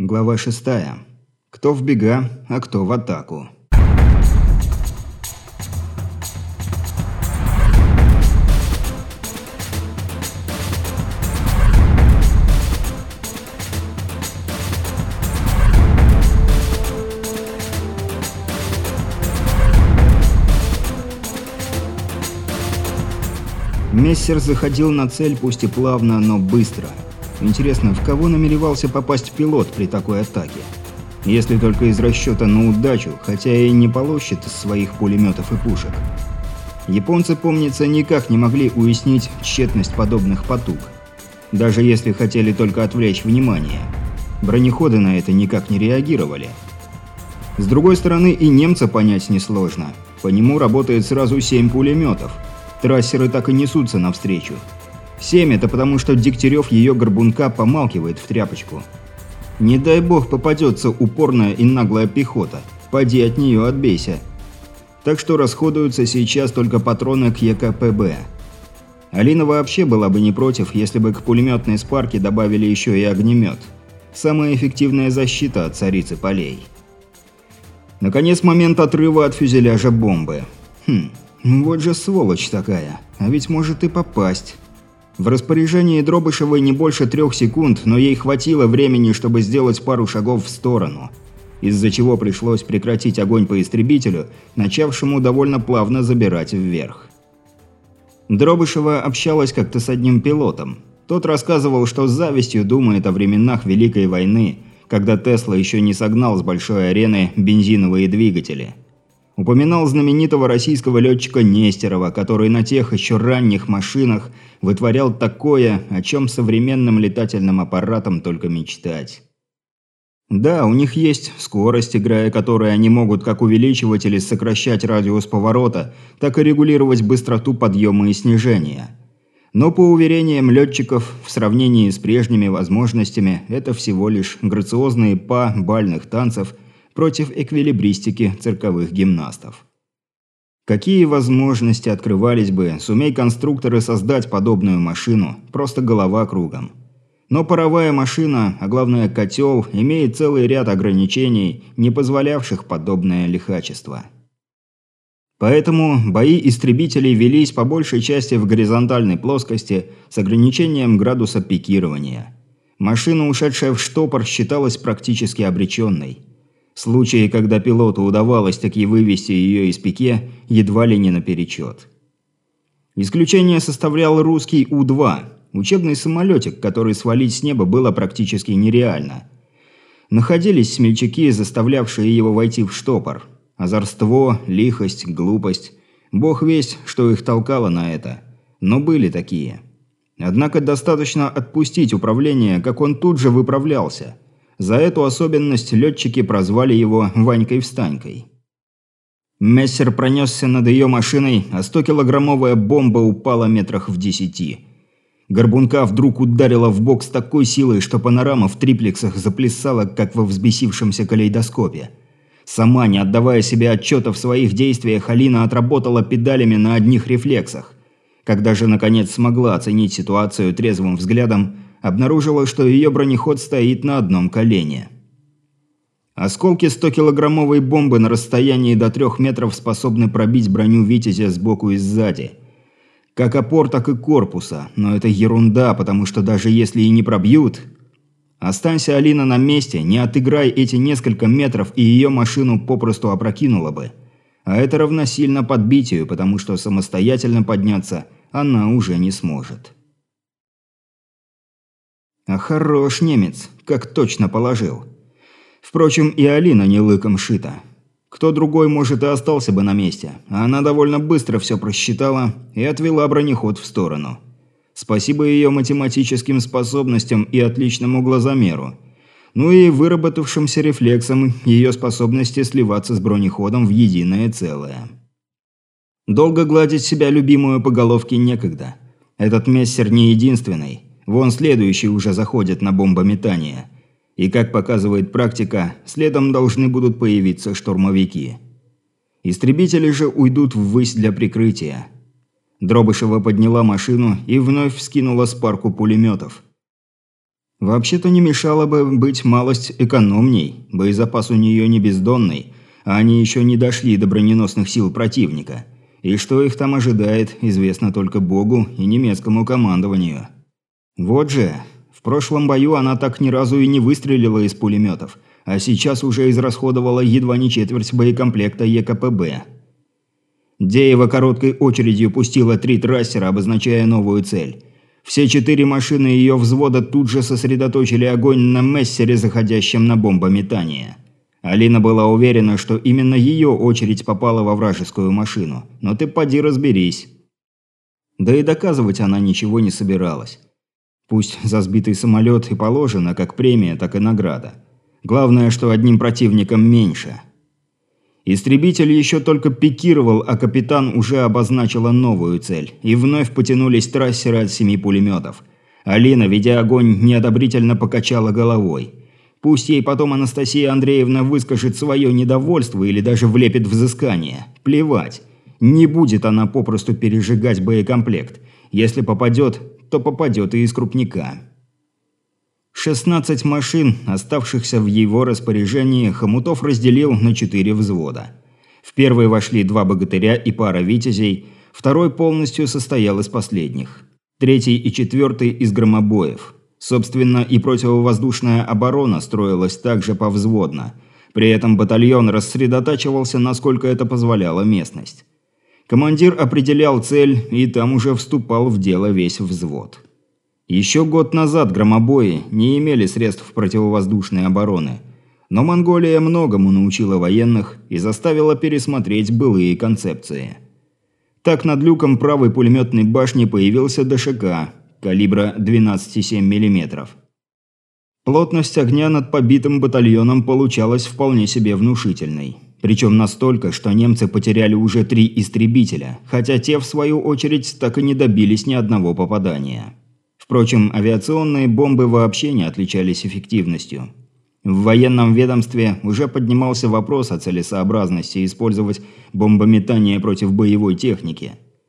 Глава 6. Кто в бега, а кто в атаку. Мессер заходил на цель пусть и плавно, но быстро. Интересно, в кого намеревался попасть пилот при такой атаке? Если только из расчета на удачу, хотя и не полощет из своих пулеметов и пушек. Японцы, помнится, никак не могли уяснить тщетность подобных потуг. Даже если хотели только отвлечь внимание. Бронеходы на это никак не реагировали. С другой стороны, и немца понять несложно. По нему работает сразу 7 пулеметов. Трассеры так и несутся навстречу. 7 – это потому, что Дегтярев ее горбунка помалкивает в тряпочку. Не дай бог попадется упорная и наглая пехота. Поди от нее отбейся. Так что расходуются сейчас только патроны к ЕКПБ. Алина вообще была бы не против, если бы к пулеметной спарке добавили еще и огнемет. Самая эффективная защита от царицы полей. Наконец момент отрыва от фюзеляжа бомбы. Вот же сволочь такая. А ведь может и попасть. В распоряжении Дробышевой не больше 3 секунд, но ей хватило времени, чтобы сделать пару шагов в сторону, из-за чего пришлось прекратить огонь по истребителю, начавшему довольно плавно забирать вверх. Дробышева общалась как-то с одним пилотом. Тот рассказывал, что с завистью думает о временах Великой войны, когда Тесла еще не согнал с большой арены бензиновые двигатели. Упоминал знаменитого российского летчика Нестерова, который на тех еще ранних машинах вытворял такое, о чем современным летательным аппаратам только мечтать. Да, у них есть скорость, играя которой они могут как увеличивать или сокращать радиус поворота, так и регулировать быстроту подъема и снижения. Но по уверениям летчиков, в сравнении с прежними возможностями, это всего лишь грациозные па бальных танцев против эквилибристики цирковых гимнастов. Какие возможности открывались бы, сумей конструкторы создать подобную машину, просто голова кругом. Но паровая машина, а главное котел, имеет целый ряд ограничений, не позволявших подобное лихачество. Поэтому бои истребителей велись по большей части в горизонтальной плоскости с ограничением градуса пикирования. Машина, ушедшая в штопор, считалась практически обреченной. Случаи, когда пилоту удавалось таки вывести ее из пике, едва ли не наперечет. Исключение составлял русский У-2, учебный самолетик, который свалить с неба было практически нереально. Находились смельчаки, заставлявшие его войти в штопор. Озорство, лихость, глупость. Бог весть, что их толкало на это. Но были такие. Однако достаточно отпустить управление, как он тут же выправлялся. За эту особенность летчики прозвали его «Ванькой-встанькой». Мессер пронесся над ее машиной, а 100-килограммовая бомба упала метрах в 10. Горбунка вдруг ударила в бок с такой силой, что панорама в триплексах заплясала, как во взбесившемся калейдоскопе. Сама, не отдавая себе отчета в своих действиях, Алина отработала педалями на одних рефлексах. Когда же, наконец, смогла оценить ситуацию трезвым взглядом, обнаружила, что ее бронеход стоит на одном колене. Осколки 100-килограммовой бомбы на расстоянии до 3 метров способны пробить броню «Витязя» сбоку и сзади. Как опор, так и корпуса, но это ерунда, потому что даже если и не пробьют... Останься Алина на месте, не отыграй эти несколько метров, и ее машину попросту опрокинуло бы. А это равносильно подбитию, потому что самостоятельно подняться она уже не сможет. А хорош немец, как точно положил. Впрочем, и Алина не лыком шита. Кто другой, может, и остался бы на месте, а она довольно быстро все просчитала и отвела бронеход в сторону. Спасибо ее математическим способностям и отличному глазомеру. Ну и выработавшимся рефлексам ее способности сливаться с бронеходом в единое целое. Долго гладить себя любимую по головке некогда. Этот мессер не единственный. Вон следующий уже заходит на бомбометание. И, как показывает практика, следом должны будут появиться штурмовики. Истребители же уйдут ввысь для прикрытия. Дробышева подняла машину и вновь вскинула спарку пулеметов. Вообще-то не мешало бы быть малость экономней, боезапас у нее не бездонный, а они еще не дошли до броненосных сил противника. И что их там ожидает, известно только Богу и немецкому командованию. Вот же, в прошлом бою она так ни разу и не выстрелила из пулеметов, а сейчас уже израсходовала едва не четверть боекомплекта ЕКПБ. Деева короткой очередью пустила 3 трассера, обозначая новую цель. Все 4 машины ее взвода тут же сосредоточили огонь на мессере, заходящем на бомбометание. Алина была уверена, что именно ее очередь попала во вражескую машину, но ты поди разберись. Да и доказывать она ничего не собиралась. Пусть за сбитый самолет и положено как премия, так и награда. Главное, что одним противником меньше. Истребитель еще только пикировал, а капитан уже обозначила новую цель. И вновь потянулись трассеры от 7 пулеметов. Алина, ведя огонь, неодобрительно покачала головой. Пусть ей потом Анастасия Андреевна выскажет свое недовольство или даже влепит взыскание. Плевать. Не будет она попросту пережигать боекомплект. Если попадет, то попадет и из крупника. 16 машин, оставшихся в его распоряжении, Хомутов разделил на 4 взвода. В первый вошли 2 богатыря и пара витязей, второй полностью состоял из последних. Третий и четвертый из громобоев. Собственно, и противовоздушная оборона строилась также повзводно. При этом батальон рассредотачивался, насколько это позволяла местность. Командир определял цель, и там уже вступал в дело весь взвод. Еще год назад громобои не имели средств противовоздушной обороны, но Монголия многому научила военных и заставила пересмотреть былые концепции. Так над люком правой пулеметной башни появился ДШК калибра 12,7 мм. Плотность огня над побитым батальоном получалась вполне себе внушительной. Причем настолько, что немцы потеряли уже 3 истребителя, хотя те, в свою очередь, так и не добились ни одного попадания. Впрочем, авиационные бомбы вообще не отличались эффективностью. В военном ведомстве уже поднимался вопрос о целесообразности использовать бомбометание против боевой техники.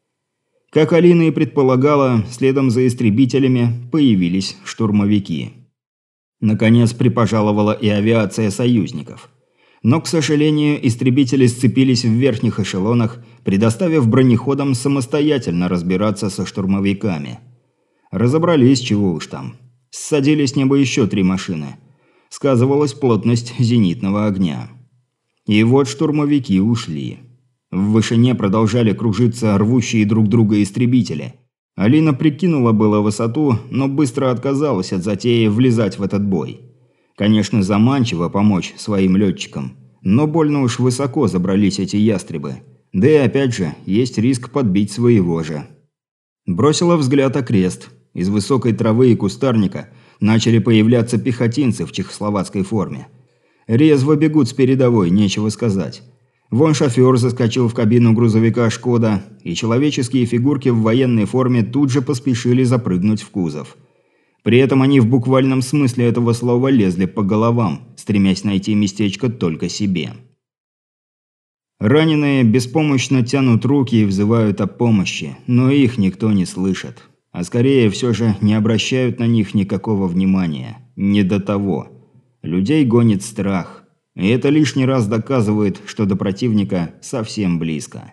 Как Алина и предполагала, следом за истребителями появились штурмовики. Наконец припожаловала и авиация союзников. Но, к сожалению, истребители сцепились в верхних эшелонах, предоставив бронеходам самостоятельно разбираться со штурмовиками. Разобрались, чего уж там. Ссадили с неба еще 3 машины. Сказывалась плотность зенитного огня. И вот штурмовики ушли. В вышине продолжали кружиться рвущие друг друга истребители. Алина прикинула было высоту, но быстро отказалась от затеи влезать в этот бой. Конечно, заманчиво помочь своим летчикам, но больно уж высоко забрались эти ястребы. Да и опять же, есть риск подбить своего же. Бросила взгляд окрест. Из высокой травы и кустарника начали появляться пехотинцы в чехословацкой форме. Резво бегут с передовой, нечего сказать. Вон шофер заскочил в кабину грузовика «Шкода», и человеческие фигурки в военной форме тут же поспешили запрыгнуть в кузов. При этом они в буквальном смысле этого слова лезли по головам, стремясь найти местечко только себе. Раненые беспомощно тянут руки и взывают о помощи, но их никто не слышит. А скорее все же не обращают на них никакого внимания. Не до того. Людей гонит страх. И это лишний раз доказывает, что до противника совсем близко.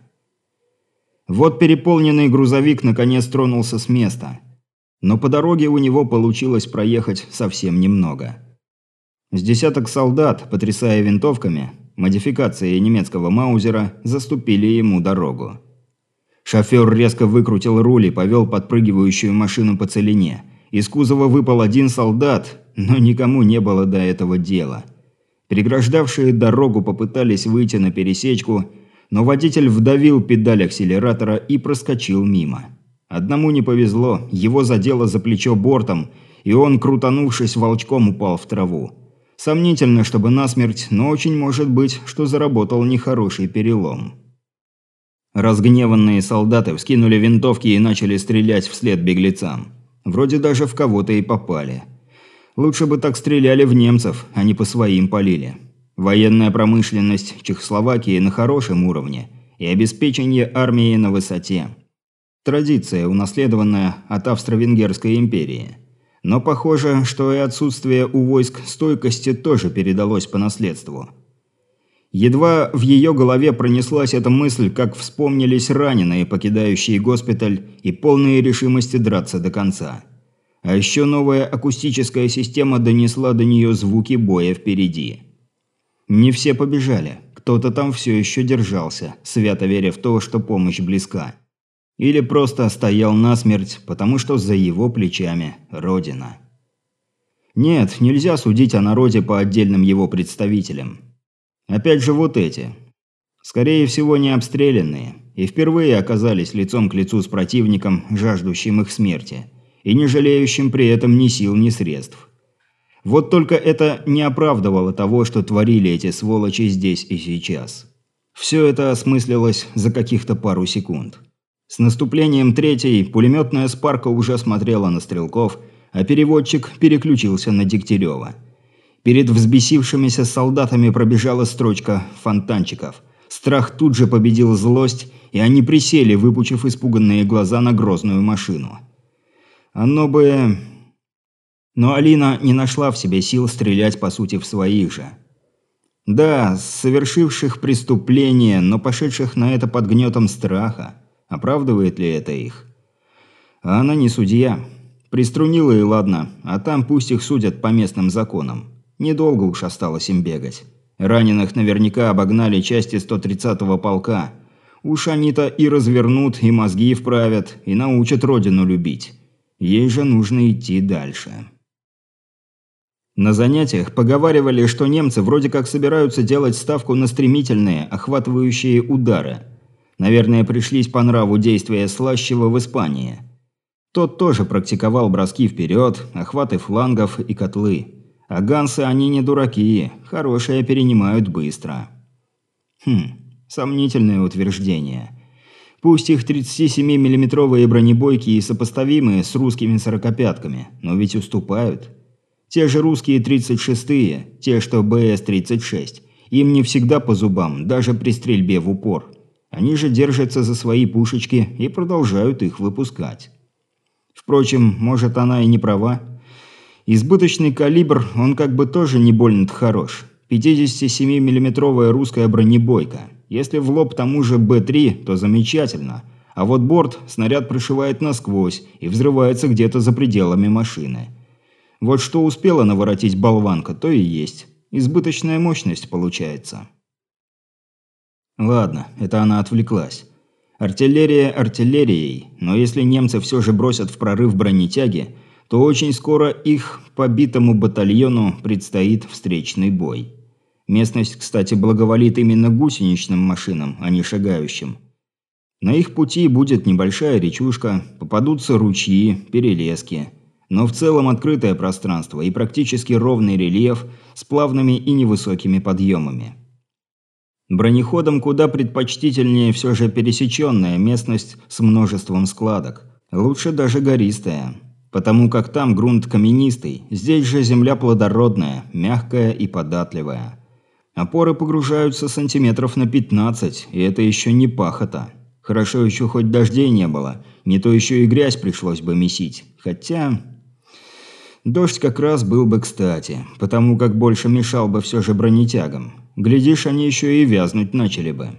Вот переполненный грузовик наконец тронулся с места. Но по дороге у него получилось проехать совсем немного. С десяток солдат, потрясая винтовками, модификации немецкого маузера, заступили ему дорогу. Шофер резко выкрутил руль и повел подпрыгивающую машину по целине. Из кузова выпал один солдат, но никому не было до этого дела. Преграждавшие дорогу попытались выйти на пересечку, но водитель вдавил педаль акселератора и проскочил мимо. Одному не повезло, его задело за плечо бортом, и он, крутанувшись волчком, упал в траву. Сомнительно, чтобы насмерть, но очень может быть, что заработал нехороший перелом. Разгневанные солдаты вскинули винтовки и начали стрелять вслед беглецам. Вроде даже в кого-то и попали. Лучше бы так стреляли в немцев, а не по своим полили. Военная промышленность Чехословакии на хорошем уровне, и обеспечение армии на высоте. Традиция, унаследованная от Австро-Венгерской империи. Но похоже, что и отсутствие у войск стойкости тоже передалось по наследству. Едва в ее голове пронеслась эта мысль, как вспомнились раненые, покидающие госпиталь, и полные решимости драться до конца. А еще новая акустическая система донесла до нее звуки боя впереди. Не все побежали, кто-то там все еще держался, свято веря в то, что помощь близка. Или просто стоял насмерть, потому что за его плечами Родина. Нет, нельзя судить о народе по отдельным его представителям. Опять же вот эти. Скорее всего, не обстрелянные, и впервые оказались лицом к лицу с противником, жаждущим их смерти, и не жалеющим при этом ни сил, ни средств. Вот только это не оправдывало того, что творили эти сволочи здесь и сейчас. Все это осмыслилось за каких-то пару секунд. С наступлением третьей пулеметная Спарка уже смотрела на стрелков, а переводчик переключился на Дегтярева. Перед взбесившимися солдатами пробежала строчка фонтанчиков. Страх тут же победил злость, и они присели, выпучив испуганные глаза на грозную машину. Оно бы... Но Алина не нашла в себе сил стрелять по сути в своих же. Да, совершивших преступление, но пошедших на это под гнетом страха. Оправдывает ли это их? А она не судья. Приструнила и ладно, а там пусть их судят по местным законам. Недолго уж осталось им бегать. Раненых наверняка обогнали части 130-го полка. Уж они-то и развернут, и мозги вправят, и научат родину любить. Ей же нужно идти дальше. На занятиях поговаривали, что немцы вроде как собираются делать ставку на стремительные, охватывающие удары. Наверное, пришлись по нраву действия Слащева в Испании. Тот тоже практиковал броски вперед, охваты флангов и котлы. А гансы они не дураки, хорошие перенимают быстро. Сомнительное утверждение. Пусть их 37-миллиметровые бронебойки и сопоставимые с русскими сорокопятками, но ведь уступают. Те же русские 36-е, те, что БС-36, им не всегда по зубам, даже при стрельбе в упор. Они же держатся за свои пушечки и продолжают их выпускать. Впрочем, может, она и не права. Избыточный калибр, он как бы тоже не больно-то хорош. 57-миллиметровая русская бронебойка. Если в лоб тому же Б-3, то замечательно. А вот борт снаряд прошивает насквозь и взрывается где-то за пределами машины. Вот что успела наворотить болванка, то и есть. Избыточная мощность получается. Ладно, это она отвлеклась. Артиллерия артиллерией, но если немцы все же бросят в прорыв бронетяги, то очень скоро их побитому батальону предстоит встречный бой. Местность, кстати, благоволит именно гусеничным машинам, а не шагающим. На их пути будет небольшая речушка, попадутся ручьи, перелески. Но в целом открытое пространство и практически ровный рельеф с плавными и невысокими подъемами. Бронеходам куда предпочтительнее все же пересеченная местность с множеством складок. Лучше даже гористая. Потому как там грунт каменистый, здесь же земля плодородная, мягкая и податливая. Опоры погружаются сантиметров на 15, и это еще не пахота. Хорошо еще хоть дождей не было, не то еще и грязь пришлось бы месить. Хотя... Дождь как раз был бы кстати, потому как больше мешал бы все же бронетягам. Глядишь, они еще и вязнуть начали бы.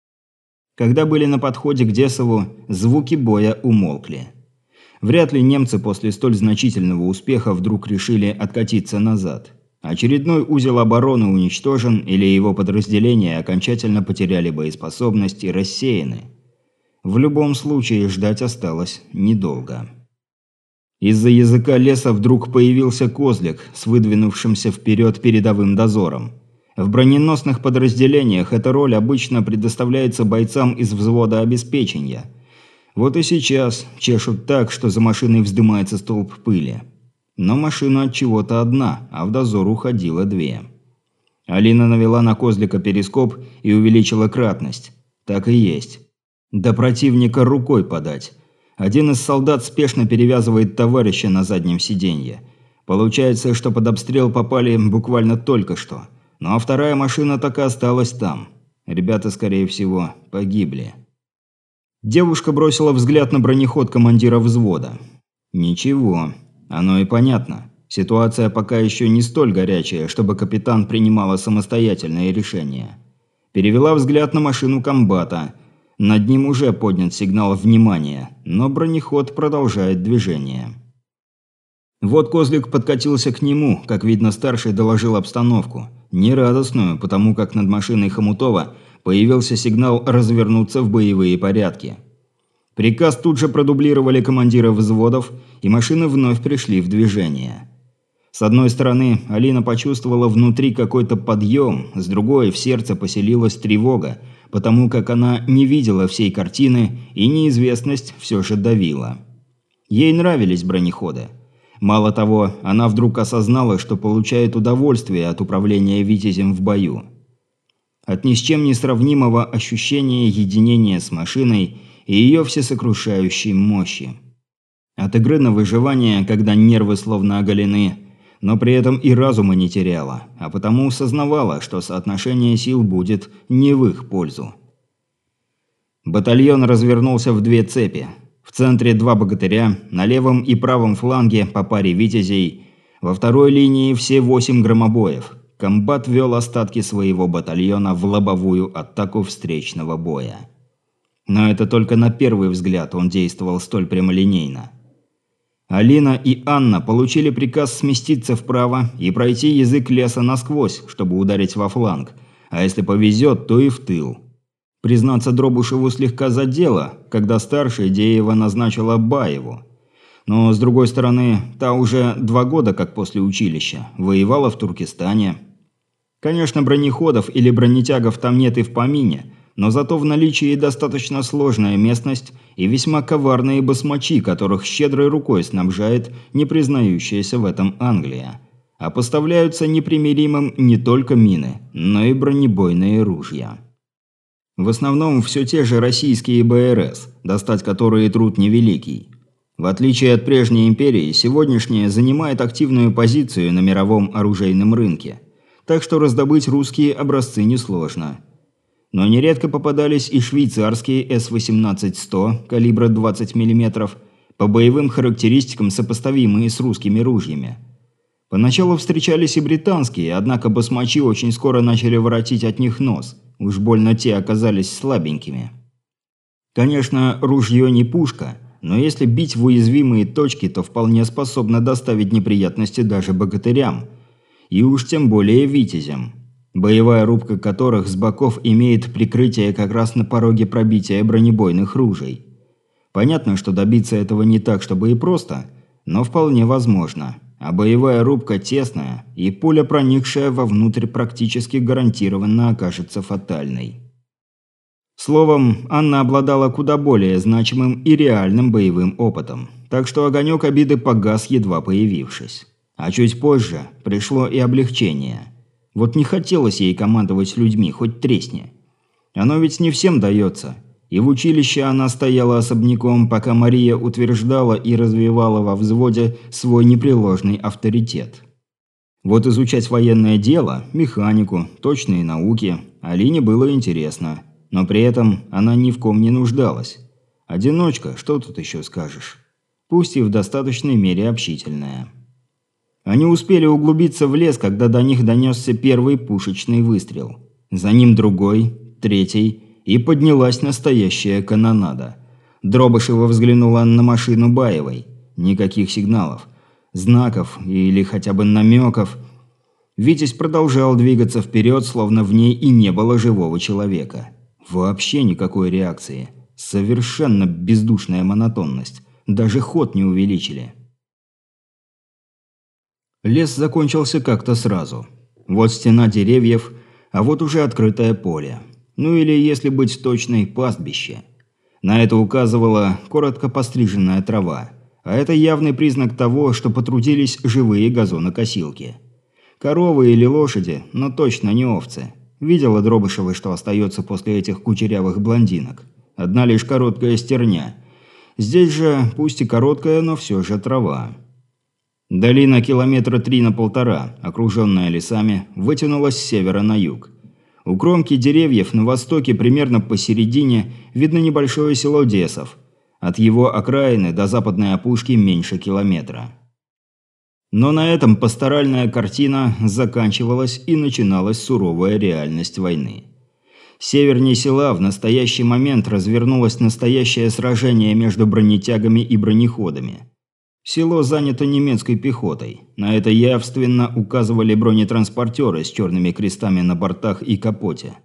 Когда были на подходе к Десову, звуки боя умолкли. Вряд ли немцы после столь значительного успеха вдруг решили откатиться назад. Очередной узел обороны уничтожен или его подразделения окончательно потеряли боеспособность и рассеяны. В любом случае ждать осталось недолго. Из-за языка леса вдруг появился козлик с выдвинувшимся вперед передовым дозором. В броненосных подразделениях эта роль обычно предоставляется бойцам из взвода обеспечения. Вот и сейчас чешут так, что за машиной вздымается столб пыли. Но машина от чего-то одна, а в дозор уходило две. Алина навела на козлика перископ и увеличила кратность. Так и есть. До противника рукой подать. Один из солдат спешно перевязывает товарища на заднем сиденье. Получается, что под обстрел попали буквально только что. Ну а вторая машина так и осталась там. Ребята, скорее всего, погибли. Девушка бросила взгляд на бронеход командира взвода. Ничего. Оно и понятно. Ситуация пока еще не столь горячая, чтобы капитан принимала самостоятельные решения. Перевела взгляд на машину комбата. Над ним уже поднят сигнал внимания, но бронеход продолжает движение. Вот Козлик подкатился к нему, как видно, старший доложил обстановку. Нерадостную, потому как над машиной Хомутова появился сигнал развернуться в боевые порядки. Приказ тут же продублировали командиры взводов, и машины вновь пришли в движение. С одной стороны, Алина почувствовала внутри какой-то подъем, с другой в сердце поселилась тревога, потому как она не видела всей картины, и неизвестность все же давила. Ей нравились бронеходы. Мало того, она вдруг осознала, что получает удовольствие от управления «Витязем» в бою. От ни с чем не сравнимого ощущения единения с машиной и ее всесокрушающей мощи. От игры на выживание, когда нервы словно оголены, но при этом и разума не теряла, а потому сознавала, что соотношение сил будет не в их пользу. Батальон развернулся в две цепи. В центре два богатыря, на левом и правом фланге по паре витязей, во второй линии все 8 громобоев. Комбат вел остатки своего батальона в лобовую атаку встречного боя. Но это только на первый взгляд он действовал столь прямолинейно. Алина и Анна получили приказ сместиться вправо и пройти язык леса насквозь, чтобы ударить во фланг, а если повезет, то и в тыл. Признаться, Дробышеву слегка задело, когда старшая Деева назначила Баеву. Но, с другой стороны, та уже 2 года, как после училища, воевала в Туркестане. Конечно, бронеходов или бронетягов там нет и в помине, но зато в наличии достаточно сложная местность и весьма коварные басмачи, которых щедрой рукой снабжает не признающаяся в этом Англия. А поставляются непримиримым не только мины, но и бронебойные ружья. В основном все те же российские БРС, достать которые труд невеликий. В отличие от прежней империи, сегодняшняя занимает активную позицию на мировом оружейном рынке, так что раздобыть русские образцы несложно. Но нередко попадались и швейцарские С-18-100 калибра 20 мм, по боевым характеристикам сопоставимые с русскими ружьями. Поначалу встречались и британские, однако басмачи очень скоро начали воротить от них нос, уж больно те оказались слабенькими. Конечно, ружье не пушка, но если бить в уязвимые точки, то вполне способно доставить неприятности даже богатырям, и уж тем более витязям, боевая рубка которых с боков имеет прикрытие как раз на пороге пробития бронебойных ружей. Понятно, что добиться этого не так, чтобы и просто, но вполне возможно. А боевая рубка тесная, и пуля, проникшая вовнутрь, практически гарантированно окажется фатальной. Словом, Анна обладала куда более значимым и реальным боевым опытом, так что огонек обиды погас, едва появившись. А чуть позже пришло и облегчение. Вот не хотелось ей командовать людьми, хоть тресни. Оно ведь не всем дается. И в училище она стояла особняком, пока Мария утверждала и развивала во взводе свой непреложный авторитет. Вот изучать военное дело, механику, точные науки Алине было интересно, но при этом она ни в ком не нуждалась. Одиночка, что тут еще скажешь? Пусть и в достаточной мере общительная. Они успели углубиться в лес, когда до них донесся первый пушечный выстрел. За ним другой, третий, и поднялась настоящая канонада. Дробышева взглянула на машину Баевой. Никаких сигналов, знаков или хотя бы намеков. Витязь продолжал двигаться вперед, словно в ней и не было живого человека. Вообще никакой реакции. Совершенно бездушная монотонность. Даже ход не увеличили. Лес закончился как-то сразу. Вот стена деревьев, а вот уже открытое поле. Ну или, если быть точной, пастбище. На это указывала коротко постриженная трава. А это явный признак того, что потрудились живые газонокосилки. Коровы или лошади, но точно не овцы. Видела Дробышева, что остается после этих кучерявых блондинок. Одна лишь короткая стерня. Здесь же, пусть и короткая, но все же трава. Долина 3 километра на 1,5, окруженная лесами, вытянулась с севера на юг. У кромки деревьев на востоке, примерно посередине, видно небольшое село Десов. От его окраины до западной опушки меньше километра. Но на этом пасторальная картина заканчивалась и начиналась суровая реальность войны. Севернее села в настоящий момент развернулось настоящее сражение между бронетягами и бронеходами. Село занято немецкой пехотой. На это явственно указывали бронетранспортеры с черными крестами на бортах и капоте.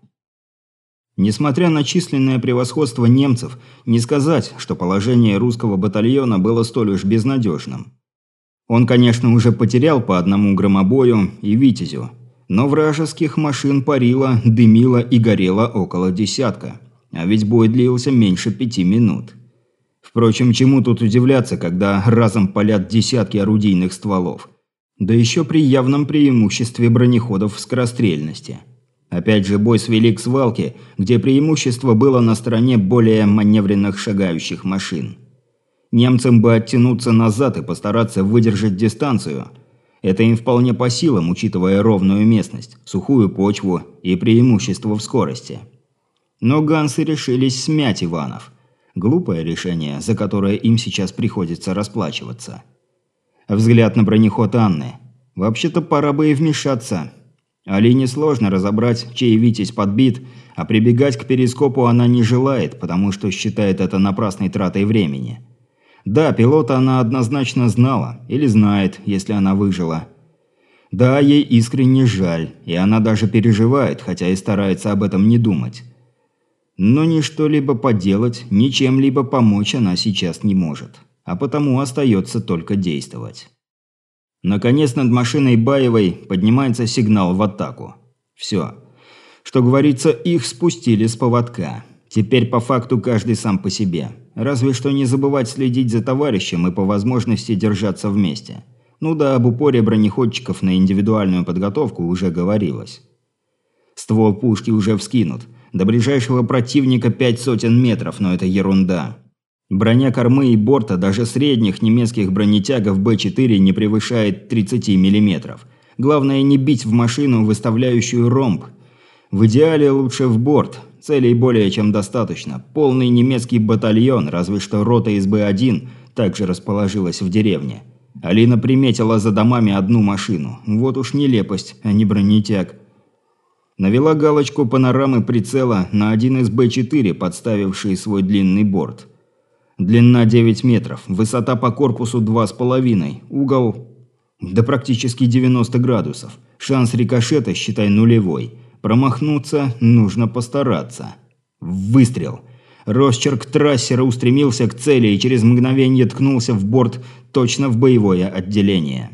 Несмотря на численное превосходство немцев, не сказать, что положение русского батальона было столь уж безнадежным. Он, конечно, уже потерял по одному громобою и витязю, но вражеских машин парило, дымило и горело около десятка, а ведь бой длился меньше 5 минут. Впрочем, чему тут удивляться, когда разом палят десятки орудийных стволов, да еще при явном преимуществе бронеходов в скорострельности. Опять же, бой свели к свалке, где преимущество было на стороне более маневренных шагающих машин. Немцам бы оттянуться назад и постараться выдержать дистанцию. Это им вполне по силам, учитывая ровную местность, сухую почву и преимущество в скорости. Но гансы решились смять Иванов. Глупое решение, за которое им сейчас приходится расплачиваться. Взгляд на бронеход Анны. Вообще-то пора бы и вмешаться. Алине сложно разобрать, чей Витязь подбит, а прибегать к перископу она не желает, потому что считает это напрасной тратой времени. Да, пилота она однозначно знала, или знает, если она выжила. Да, ей искренне жаль, и она даже переживает, хотя и старается об этом не думать. Но ни что-либо поделать, ни чем-либо помочь она сейчас не может, а потому остается только действовать. Наконец над машиной Баевой поднимается сигнал в атаку. Все. Что говорится, их спустили с поводка. Теперь по факту каждый сам по себе. Разве что не забывать следить за товарищем и по возможности держаться вместе. Ну да, об упоре бронеходчиков на индивидуальную подготовку уже говорилось. Ствол пушки уже вскинут. До ближайшего противника 500 метров, но это ерунда. Броня кормы и борта даже средних немецких бронетягов Б-4 не превышает 30 мм. Главное не бить в машину, выставляющую ромб. В идеале лучше в борт. Целей более чем достаточно. Полный немецкий батальон, разве что рота из Б-1 также расположилась в деревне. Алина приметила за домами одну машину. Вот уж нелепость, а не бронетяг. Навела галочку панорамы прицела на один из Б-4, подставивший свой длинный борт. Длина 9 метров, высота по корпусу 2,5, угол да практически 90 градусов. Шанс рикошета, считай, нулевой. Промахнуться нужно постараться. Выстрел. Росчерк трассера устремился к цели и через мгновение ткнулся в борт точно в боевое отделение.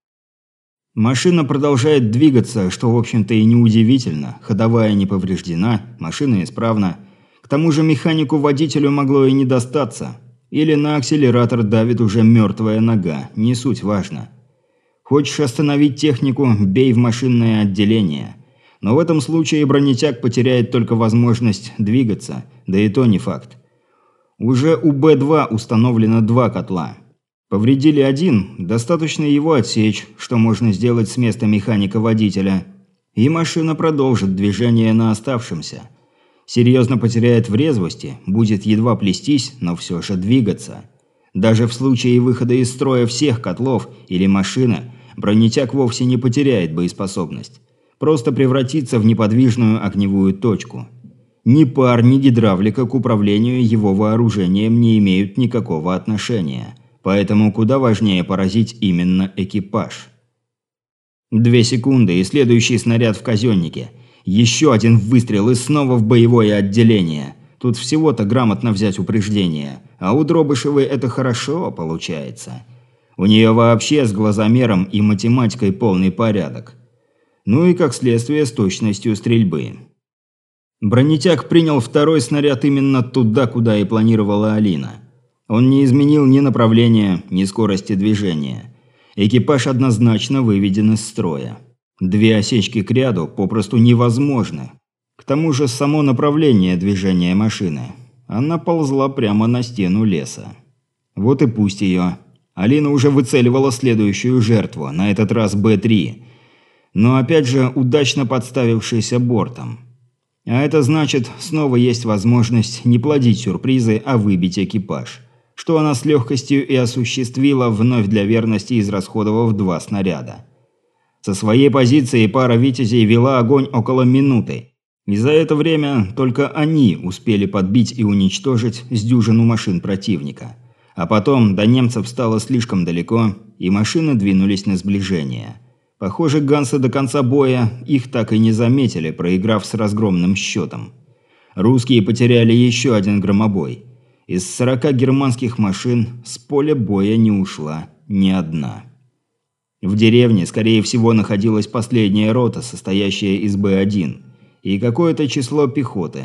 Машина продолжает двигаться, что, в общем-то, и неудивительно. Ходовая не повреждена, машина исправна. К тому же механику-водителю могло и не достаться. Или на акселератор давит уже мертвая нога, не суть важно. Хочешь остановить технику – бей в машинное отделение. Но в этом случае бронетяг потеряет только возможность двигаться, да и то не факт. Уже у Б-2 установлено 2 котла. Повредили один, достаточно его отсечь, что можно сделать с места механика-водителя. И машина продолжит движение на оставшемся. Серьезно потеряет в резвости, будет едва плестись, но все же двигаться. Даже в случае выхода из строя всех котлов или машины, бронетяг вовсе не потеряет боеспособность. Просто превратится в неподвижную огневую точку. Ни пар, ни гидравлика к управлению его вооружением не имеют никакого отношения. Поэтому куда важнее поразить именно экипаж. 2 секунды и следующий снаряд в казеннике. Еще один выстрел и снова в боевое отделение. Тут всего-то грамотно взять упреждение. А у Дробышевой это хорошо получается. У нее вообще с глазомером и математикой полный порядок. Ну и как следствие с точностью стрельбы. Бронетяг принял второй снаряд именно туда, куда и планировала Алина. Он не изменил ни направления, ни скорости движения. Экипаж однозначно выведен из строя. 2 осечки к ряду попросту невозможны. К тому же само направление движения машины. Она ползла прямо на стену леса. Вот и пусть ее. Алина уже выцеливала следующую жертву, на этот раз Б-3. Но опять же удачно подставившийся бортом. А это значит, снова есть возможность не плодить сюрпризы, а выбить экипаж. что она с легкостью и осуществила, вновь для верности израсходовав 2 снаряда. Со своей позиции пара «Витязей» вела огонь около минуты, и за это время только они успели подбить и уничтожить с дюжину машин противника. А потом до немцев стало слишком далеко, и машины двинулись на сближение. Похоже, гансы до конца боя их так и не заметили, проиграв с разгромным счетом. Русские потеряли еще один громобой. Из 40 германских машин с поля боя не ушла ни одна. В деревне, скорее всего, находилась последняя рота, состоящая из Б-1, и какое-то число пехоты.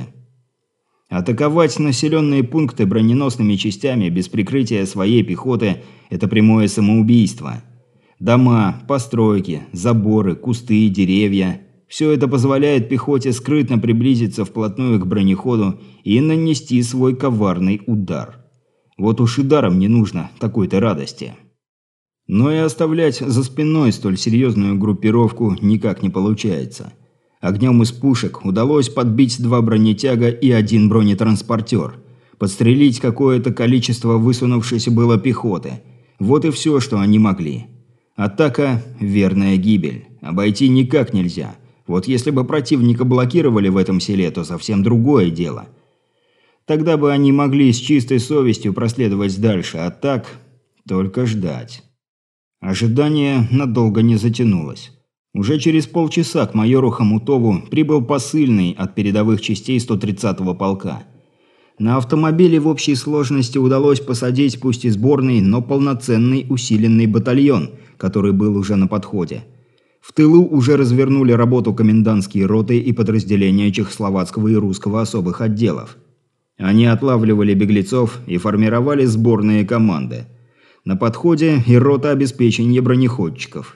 Атаковать населенные пункты броненосными частями без прикрытия своей пехоты – это прямое самоубийство. Дома, постройки, заборы, кусты, деревья – все это позволяет пехоте скрытно приблизиться вплотную к бронеходу и нанести свой коварный удар. Вот уж и даром не нужно такой-то радости. Но и оставлять за спиной столь серьезную группировку никак не получается. Огнем из пушек удалось подбить 2 бронетяга и 1 бронетранспортер. Подстрелить какое-то количество высунувшейся было пехоты. Вот и все, что они могли. Атака – верная гибель. Обойти никак нельзя. Вот если бы противника блокировали в этом селе, то совсем другое дело. Тогда бы они могли с чистой совестью проследовать дальше, а так только ждать. Ожидание надолго не затянулось. Уже через полчаса к майору Хомутову прибыл посыльный от передовых частей 130-го полка. На автомобиле в общей сложности удалось посадить пусть и сборный, но полноценный усиленный батальон, который был уже на подходе. В тылу уже развернули работу комендантские роты и подразделения чехословацкого и русского особых отделов. Они отлавливали беглецов и формировали сборные команды. На подходе и рота обеспечения бронеходчиков.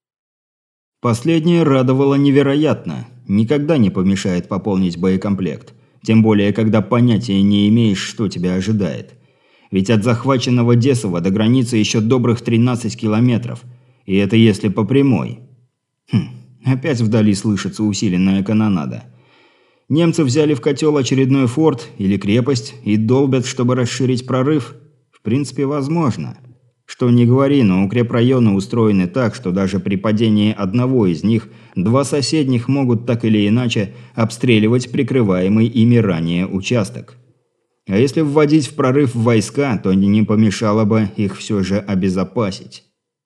Последнее радовало невероятно. Никогда не помешает пополнить боекомплект. Тем более, когда понятия не имеешь, что тебя ожидает. Ведь от захваченного Десова до границы еще добрых 13 километров. И это если по прямой. Опять вдали слышится усиленная канонада. Немцы взяли в котел очередной форт или крепость и долбят, чтобы расширить прорыв. В принципе, возможно. Что ни говори, но укрепрайоны устроены так, что даже при падении одного из них 2 соседних могут так или иначе обстреливать прикрываемый ими ранее участок. А если вводить в прорыв войска, то не помешало бы их все же обезопасить.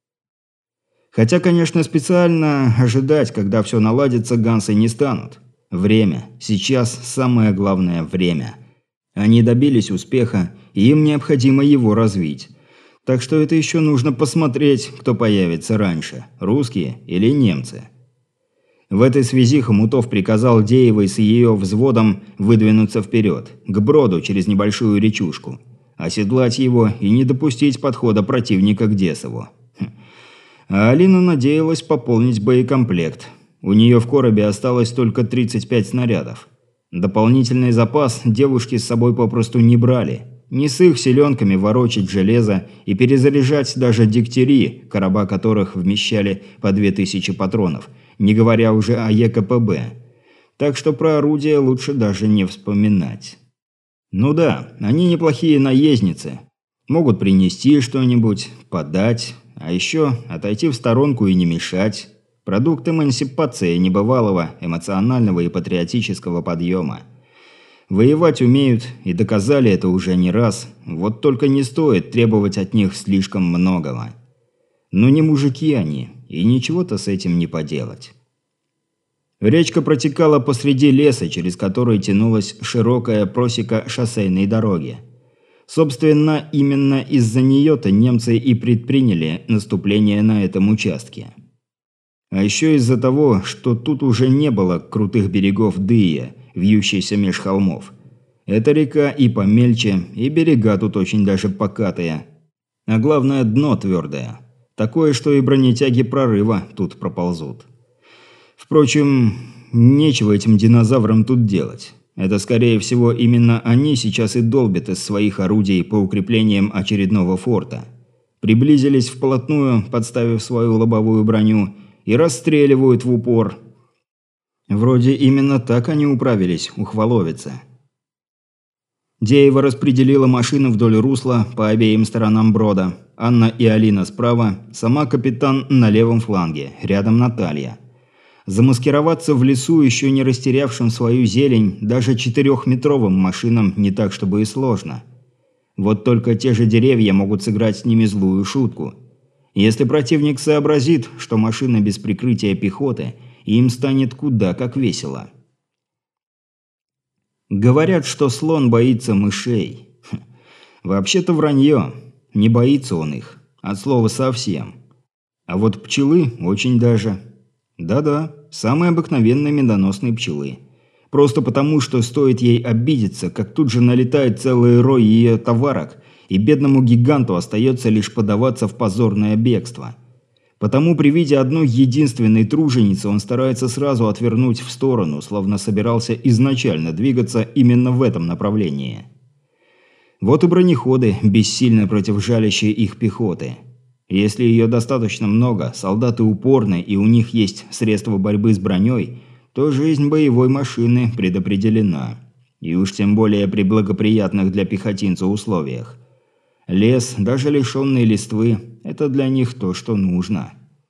Хотя, конечно, специально ожидать, когда все наладится, гансы не станут. Время. Сейчас самое главное время. Они добились успеха, и им необходимо его развить. Так что это еще нужно посмотреть, кто появится раньше, русские или немцы. В этой связи Хомутов приказал Деевой с ее взводом выдвинуться вперед, к броду через небольшую речушку, оседлать его и не допустить подхода противника к Десову. А Алина надеялась пополнить боекомплект. У нее в коробе осталось только 35 снарядов. Дополнительный запас девушки с собой попросту не брали. Не с их селенками ворочать железо и перезаряжать даже дегтяри, короба которых вмещали по 2000 патронов, не говоря уже о ЕКПБ. Так что про орудия лучше даже не вспоминать. Ну да, они неплохие наездницы. Могут принести что-нибудь, подать, а еще отойти в сторонку и не мешать. Продукт эмансипации небывалого эмоционального и патриотического подъема. Воевать умеют и доказали это уже не раз, вот только не стоит требовать от них слишком многого. Но не мужики они, и ничего-то с этим не поделать. Речка протекала посреди леса, через который тянулась широкая просека шоссейной дороги. Собственно, именно из-за нее-то немцы и предприняли наступление на этом участке. А еще из-за того, что тут уже не было крутых берегов Дыя, вьющейся меж холмов. Эта река и помельче, и берега тут очень даже покатые. А главное, дно твердое. Такое, что и бронетяги прорыва тут проползут. Впрочем, нечего этим динозаврам тут делать. Это, скорее всего, именно они сейчас и долбят из своих орудий по укреплениям очередного форта. Приблизились вплотную, подставив свою лобовую броню, и расстреливают в упор. Вроде именно так они управились у Хваловицы. Деева распределила машины вдоль русла по обеим сторонам брода. Анна и Алина справа, сама капитан на левом фланге, рядом Наталья. Замаскироваться в лесу, еще не растерявшим свою зелень, даже 4-метровым машинам не так, чтобы и сложно. Вот только те же деревья могут сыграть с ними злую шутку. Если противник сообразит, что машина без прикрытия пехоты, им станет куда как весело. Говорят, что слон боится мышей. Вообще-то вранье. Не боится он их. От слова совсем. А вот пчелы очень даже. Да-да, самые обыкновенные медоносные пчелы. Просто потому, что стоит ей обидеться, как тут же налетает целый рой ее товарок, и бедному гиганту остается лишь подаваться в позорное бегство. Потому при виде одной единственной труженицы он старается сразу отвернуть в сторону, словно собирался изначально двигаться именно в этом направлении. Вот и бронеходы, бессильны против жалящей их пехоты. Если ее достаточно много, солдаты упорны и у них есть средства борьбы с броней, то жизнь боевой машины предопределена. И уж тем более при благоприятных для пехотинца условиях. Лес, даже лишенный листвы, это для них то, что нужно.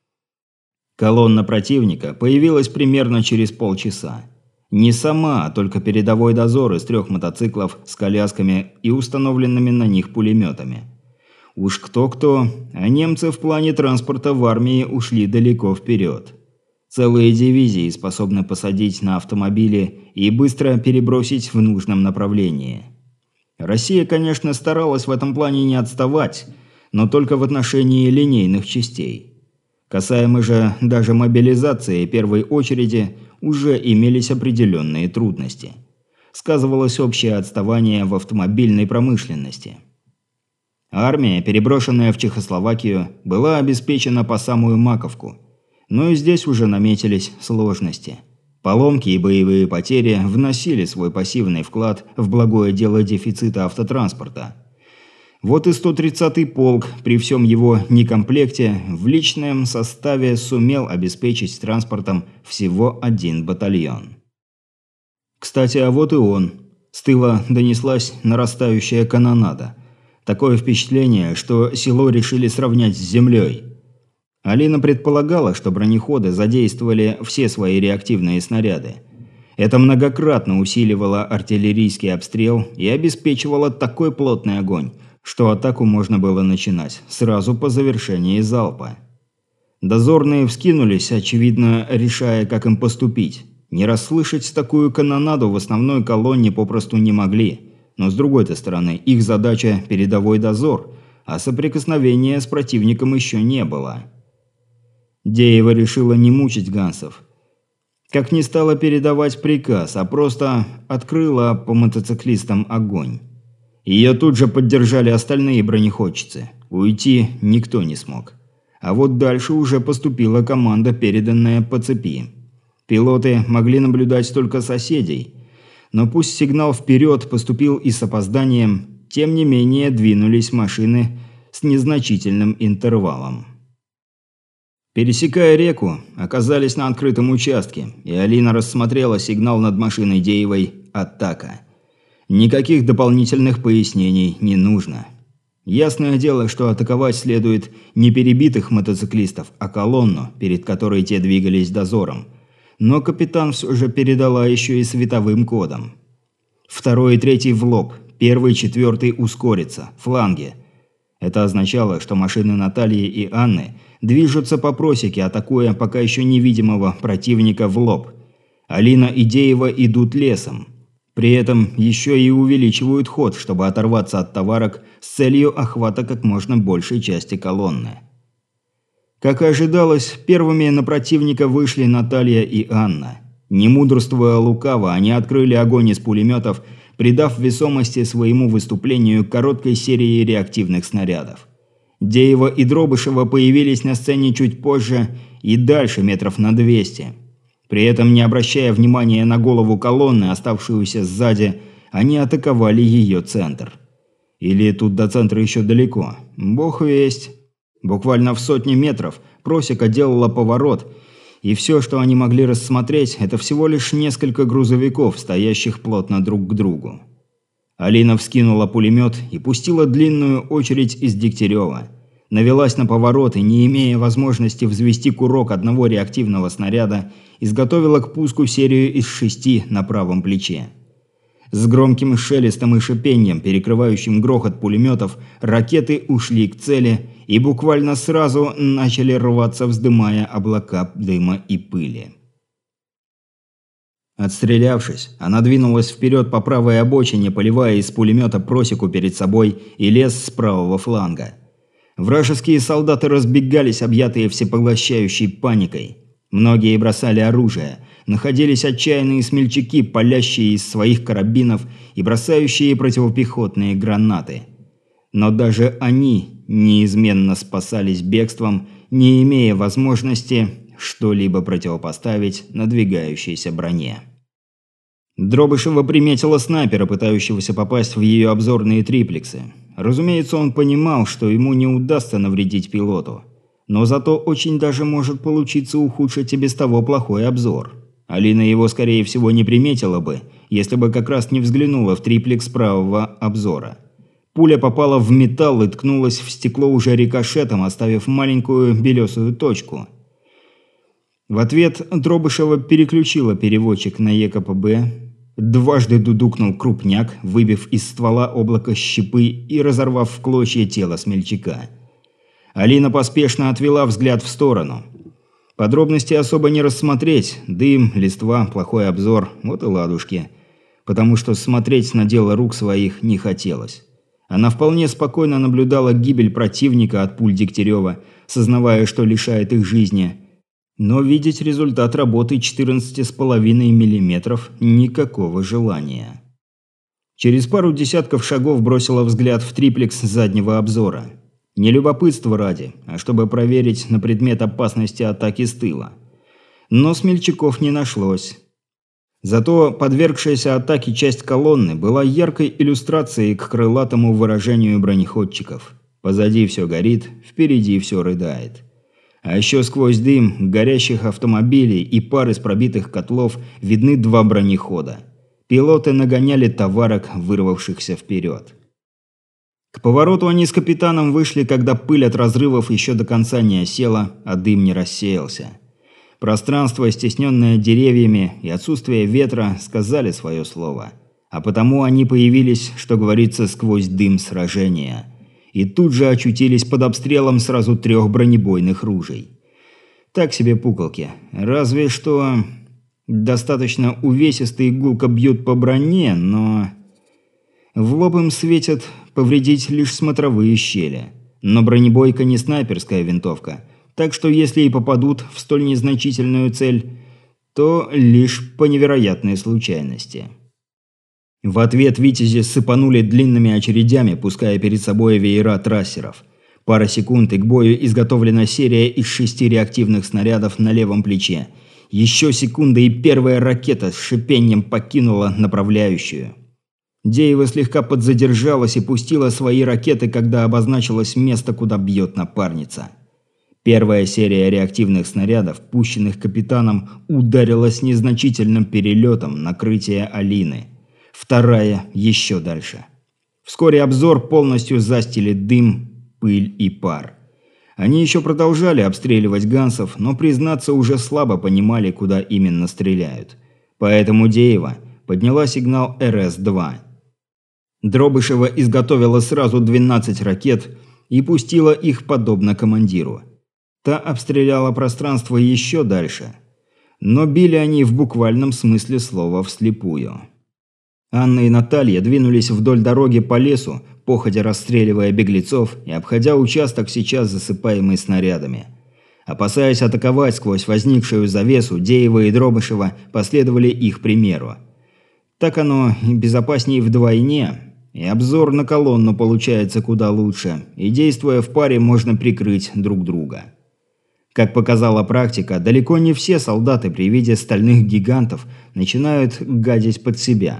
Колонна противника появилась примерно через полчаса. Не сама, а только передовой дозор из 3 мотоциклов с колясками и установленными на них пулеметами. Уж кто-кто, а немцы в плане транспорта в армии ушли далеко вперед. Целые дивизии способны посадить на автомобили и быстро перебросить в нужном направлении. Россия, конечно, старалась в этом плане не отставать, но только в отношении линейных частей. Касаемо же даже мобилизации первой очереди, уже имелись определенные трудности. Сказывалось общее отставание в автомобильной промышленности. Армия, переброшенная в Чехословакию, была обеспечена по самую маковку. Но и здесь уже наметились сложности. Поломки и боевые потери вносили свой пассивный вклад в благое дело дефицита автотранспорта. Вот и 130-й полк при всем его некомплекте в личном составе сумел обеспечить транспортом всего 1 батальон. Кстати, а вот и он. С тыла донеслась нарастающая канонада. Такое впечатление, что село решили сравнять с землей. Алина предполагала, что бронеходы задействовали все свои реактивные снаряды. Это многократно усиливало артиллерийский обстрел и обеспечивало такой плотный огонь, что атаку можно было начинать сразу по завершении залпа. Дозорные вскинулись, очевидно, решая, как им поступить. Не расслышать такую канонаду в основной колонне попросту не могли. Но с другой-то стороны, их задача – передовой дозор, а соприкосновения с противником еще не было. Деева решила не мучить гансов. Как не стала передавать приказ, а просто открыла по мотоциклистам огонь. Ее тут же поддержали остальные бронеходчицы. Уйти никто не смог. А вот дальше уже поступила команда, переданная по цепи. Пилоты могли наблюдать только соседей. Но пусть сигнал вперед поступил и с опозданием, тем не менее двинулись машины с незначительным интервалом. Пересекая реку, оказались на открытом участке, и Алина рассмотрела сигнал над машиной Деевой «Атака». Никаких дополнительных пояснений не нужно. Ясное дело, что атаковать следует не перебитых мотоциклистов, а колонну, перед которой те двигались дозором. Но капитан все же передала еще и световым кодом. 2-й и 3-й в лоб, 1-й и 4-й ускориться, фланги. Это означало, что машины Натальи и Анны движутся по просеке, атакуя пока еще невидимого противника в лоб. Алина и Деева идут лесом. При этом еще и увеличивают ход, чтобы оторваться от товарок с целью охвата как можно большей части колонны. Как и ожидалось, первыми на противника вышли Наталья и Анна. Не мудрствуя лукаво, они открыли огонь из пулеметов, придав весомости своему выступлению короткой серии реактивных снарядов. Деева и Дробышева появились на сцене чуть позже и дальше метров на 200. При этом, не обращая внимания на голову колонны, оставшуюся сзади, они атаковали ее центр. Или тут до центра еще далеко? Бог весть. Буквально в 100 метров просека делала поворот, и все, что они могли рассмотреть, это всего лишь несколько грузовиков, стоящих плотно друг к другу. Алина вскинула пулемет и пустила длинную очередь из Дегтярева. Навелась на поворот и, не имея возможности взвести курок одного реактивного снаряда, изготовила к пуску серию из 6 на правом плече. С громким шелестом и шипением, перекрывающим грохот пулеметов, ракеты ушли к цели и буквально сразу начали рваться, вздымая облака дыма и пыли. Отстрелявшись, она двинулась вперед по правой обочине, поливая из пулемета просеку перед собой и лес с правого фланга. Вражеские солдаты разбегались, объятые всепоглощающей паникой. Многие бросали оружие. Находились отчаянные смельчаки, палящие из своих карабинов и бросающие противопехотные гранаты. Но даже они неизменно спасались бегством, не имея возможности что-либо противопоставить надвигающейся броне. Дробышева приметила снайпера, пытающегося попасть в ее обзорные триплексы. Разумеется, он понимал, что ему не удастся навредить пилоту. Но зато очень даже может получиться ухудшить и без того плохой обзор. Алина его, скорее всего, не приметила бы, если бы как раз не взглянула в триплекс правого обзора. Пуля попала в металл и ткнулась в стекло уже рикошетом, оставив маленькую белесую точку. В ответ Дробышева переключила переводчик на ЕКПБ. Дважды дудукнул крупняк, выбив из ствола облако щепы и разорвав в клочья тело смельчака. Алина поспешно отвела взгляд в сторону. Подробности особо не рассмотреть. Дым, листва, плохой обзор – вот и ладушки. Потому что смотреть на дело рук своих не хотелось. Она вполне спокойно наблюдала гибель противника от пуль Дегтярева, сознавая, что лишает их жизни. Но видеть результат работы 14,5 мм никакого желания. Через пару десятков шагов бросила взгляд в триплекс заднего обзора. Не любопытство ради, а чтобы проверить на предмет опасности атаки с тыла. Но смельчаков не нашлось. Зато подвергшаяся атаке часть колонны была яркой иллюстрацией к крылатому выражению бронеходчиков. Позади все горит, впереди все рыдает. А еще сквозь дым горящих автомобилей и пар из пробитых котлов видны 2 бронехода. Пилоты нагоняли товарок, вырвавшихся вперед. К повороту они с капитаном вышли, когда пыль от разрывов еще до конца не осела, а дым не рассеялся. Пространство, стесненное деревьями, и отсутствие ветра сказали свое слово. А потому они появились, что говорится, сквозь дым сражения. И тут же очутились под обстрелом сразу 3 бронебойных ружей. Так себе пуколки. Разве что достаточно увесистые гулко бьют по броне, но... В лоб им светят повредить лишь смотровые щели. Но бронебойка не снайперская винтовка, так что если и попадут в столь незначительную цель, то лишь по невероятной случайности. В ответ «Витязи» сыпанули длинными очередями, пуская перед собой веера трассеров. Пара секунд, и к бою изготовлена серия из 6 реактивных снарядов на левом плече. Еще секунда, и первая ракета с шипением покинула направляющую. Деева слегка подзадержалась и пустила свои ракеты, когда обозначилось место, куда бьет напарница. Первая серия реактивных снарядов, пущенных капитаном, ударила с незначительным перелетом накрытие Алины. Вторая еще дальше. Вскоре обзор полностью застелит дым, пыль и пар. Они еще продолжали обстреливать гансов, но, признаться, уже слабо понимали, куда именно стреляют. Поэтому Деева подняла сигнал РС-2. Дробышева изготовила сразу 12 ракет и пустила их подобно командиру. Та обстреляла пространство еще дальше. Но били они в буквальном смысле слова вслепую. Анна и Наталья двинулись вдоль дороги по лесу, походя расстреливая беглецов и обходя участок, сейчас засыпаемый снарядами. Опасаясь атаковать сквозь возникшую завесу, Деева и Дробышева последовали их примеру. Так оно и безопаснее вдвойне, и обзор на колонну получается куда лучше, и действуя в паре можно прикрыть друг друга. Как показала практика, далеко не все солдаты при виде стальных гигантов начинают гадить под себя.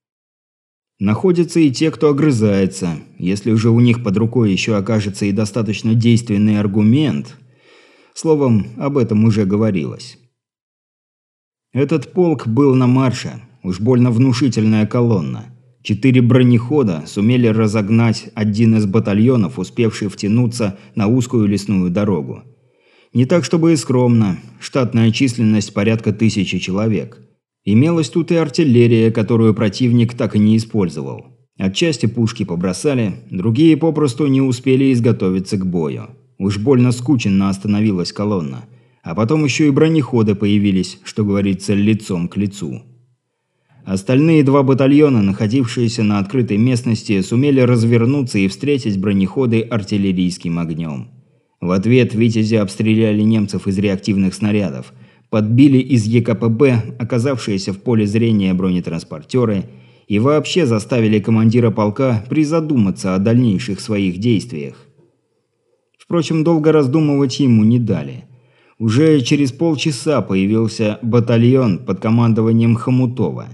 Находятся и те, кто огрызается. Если уже у них под рукой еще окажется и достаточно действенный аргумент. Словом, об этом уже говорилось. Этот полк был на марше. Уж больно внушительная колонна. 4 бронехода сумели разогнать один из батальонов, успевший втянуться на узкую лесную дорогу. Не так чтобы и скромно, штатная численность порядка 1000 человек. Имелась тут и артиллерия, которую противник так и не использовал. Отчасти пушки побросали, другие попросту не успели изготовиться к бою. Уж больно скученно остановилась колонна. А потом еще и бронеходы появились, что говорится, лицом к лицу. Остальные 2 батальона, находившиеся на открытой местности, сумели развернуться и встретить бронеходы артиллерийским огнем. В ответ «Витязи» обстреляли немцев из реактивных снарядов, подбили из ЕКПБ оказавшиеся в поле зрения бронетранспортеры и вообще заставили командира полка призадуматься о дальнейших своих действиях. Впрочем, долго раздумывать ему не дали. Уже через полчаса появился батальон под командованием Хомутова.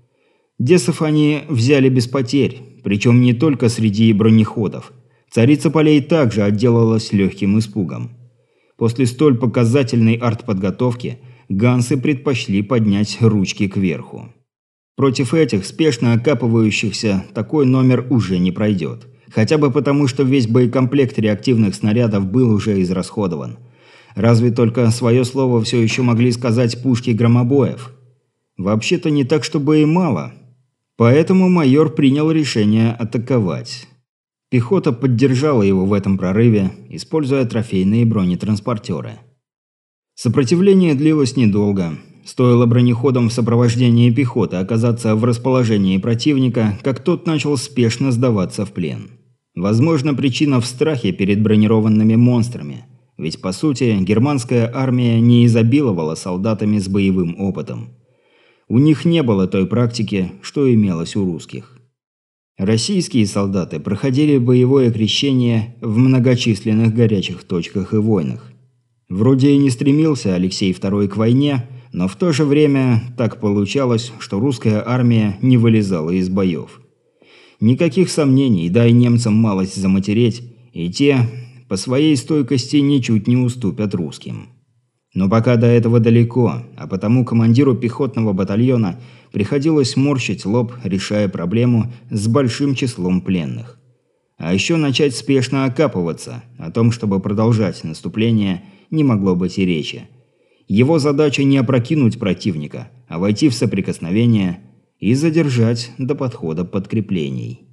Десов они взяли без потерь, причем не только среди бронеходов. Царица полей также отделалась легким испугом. После столь показательной артподготовки гансы предпочли поднять ручки кверху. Против этих спешно окапывающихся такой номер уже не пройдет. Хотя бы потому, что весь боекомплект реактивных снарядов был уже израсходован. Разве только свое слово все еще могли сказать пушки громобоев. Вообще-то не так, чтобы и мало. Поэтому майор принял решение атаковать. Пехота поддержала его в этом прорыве, используя трофейные бронетранспортеры. Сопротивление длилось недолго. Стоило бронеходам в сопровождении пехоты оказаться в расположении противника, как тот начал спешно сдаваться в плен. Возможно, причина в страхе перед бронированными монстрами. Ведь, по сути, германская армия не изобиловала солдатами с боевым опытом. У них не было той практики, что имелось у русских. Российские солдаты проходили боевое крещение в многочисленных горячих точках и войнах. Вроде и не стремился Алексей II к войне, но в то же время так получалось, что русская армия не вылезала из боев. Никаких сомнений, дай немцам малость заматереть, и те по своей стойкости ничуть не уступят русским. Но пока до этого далеко, а потому командиру пехотного батальона приходилось морщить лоб, решая проблему с большим числом пленных. А еще начать спешно окапываться, о том, чтобы продолжать наступление, не могло быть и речи. Его задача не опрокинуть противника, а войти в соприкосновение и задержать до подхода подкреплений.